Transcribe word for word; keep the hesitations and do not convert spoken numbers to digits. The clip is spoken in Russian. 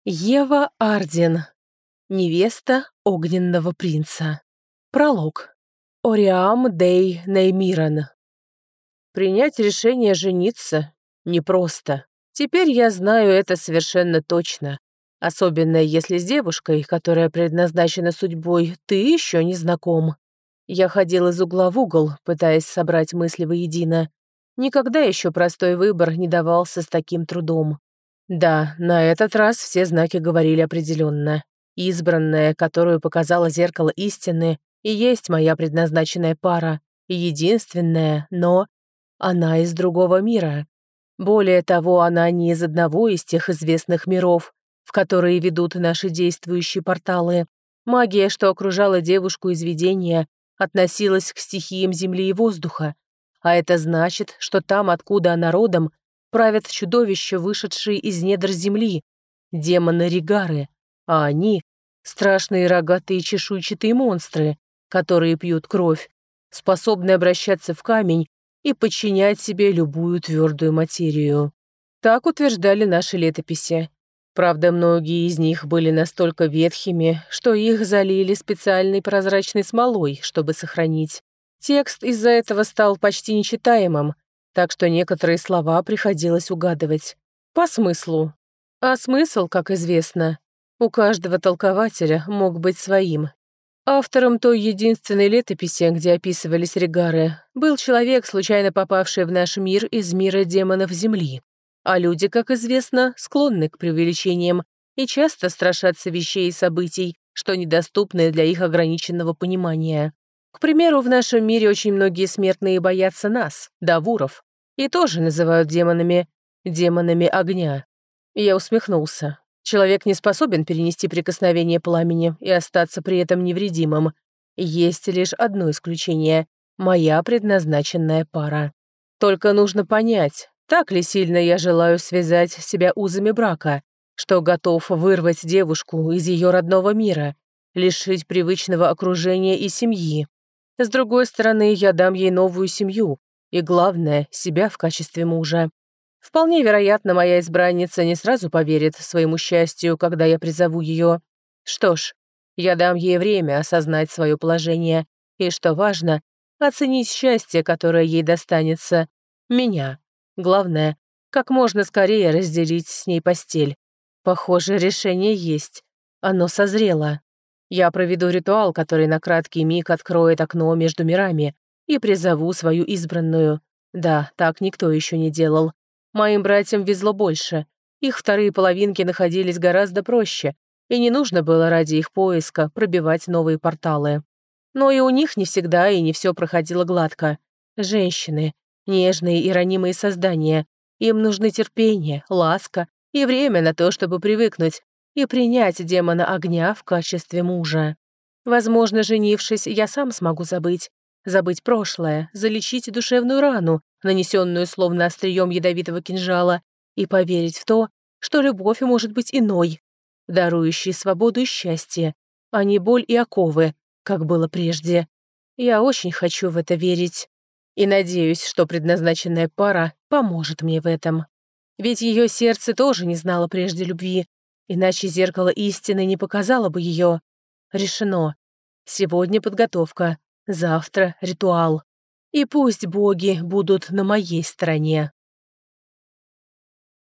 Ева Арден. Невеста огненного принца. Пролог. Ориам Дей Неймиран. Принять решение жениться непросто. Теперь я знаю это совершенно точно. Особенно если с девушкой, которая предназначена судьбой, ты еще не знаком. Я ходил из угла в угол, пытаясь собрать мысли воедино. Никогда еще простой выбор не давался с таким трудом. Да, на этот раз все знаки говорили определенно. Избранная, которую показало зеркало истины, и есть моя предназначенная пара. И единственная, но она из другого мира. Более того, она не из одного из тех известных миров, в которые ведут наши действующие порталы. Магия, что окружала девушку из видения, относилась к стихиям земли и воздуха. А это значит, что там, откуда она родом, правят чудовища, вышедшие из недр земли, демоны-ригары, а они — страшные рогатые чешуйчатые монстры, которые пьют кровь, способны обращаться в камень и подчинять себе любую твердую материю. Так утверждали наши летописи. Правда, многие из них были настолько ветхими, что их залили специальной прозрачной смолой, чтобы сохранить. Текст из-за этого стал почти нечитаемым, так что некоторые слова приходилось угадывать. По смыслу. А смысл, как известно, у каждого толкователя мог быть своим. Автором той единственной летописи, где описывались ригары, был человек, случайно попавший в наш мир из мира демонов Земли. А люди, как известно, склонны к преувеличениям и часто страшатся вещей и событий, что недоступны для их ограниченного понимания. К примеру, в нашем мире очень многие смертные боятся нас, давуров, и тоже называют демонами, демонами огня. Я усмехнулся. Человек не способен перенести прикосновение пламени и остаться при этом невредимым. Есть лишь одно исключение — моя предназначенная пара. Только нужно понять, так ли сильно я желаю связать себя узами брака, что готов вырвать девушку из ее родного мира, лишить привычного окружения и семьи. С другой стороны, я дам ей новую семью и, главное, себя в качестве мужа. Вполне вероятно, моя избранница не сразу поверит своему счастью, когда я призову ее. Что ж, я дам ей время осознать свое положение и, что важно, оценить счастье, которое ей достанется. Меня. Главное, как можно скорее разделить с ней постель. Похоже, решение есть. Оно созрело. Я проведу ритуал, который на краткий миг откроет окно между мирами, и призову свою избранную. Да, так никто еще не делал. Моим братьям везло больше. Их вторые половинки находились гораздо проще, и не нужно было ради их поиска пробивать новые порталы. Но и у них не всегда и не все проходило гладко. Женщины, нежные и ранимые создания, им нужны терпение, ласка и время на то, чтобы привыкнуть и принять демона огня в качестве мужа. Возможно, женившись, я сам смогу забыть. Забыть прошлое, залечить душевную рану, нанесенную словно острием ядовитого кинжала, и поверить в то, что любовь может быть иной, дарующей свободу и счастье, а не боль и оковы, как было прежде. Я очень хочу в это верить. И надеюсь, что предназначенная пара поможет мне в этом. Ведь ее сердце тоже не знало прежде любви, иначе зеркало истины не показало бы ее. Решено. Сегодня подготовка, завтра ритуал. И пусть боги будут на моей стороне.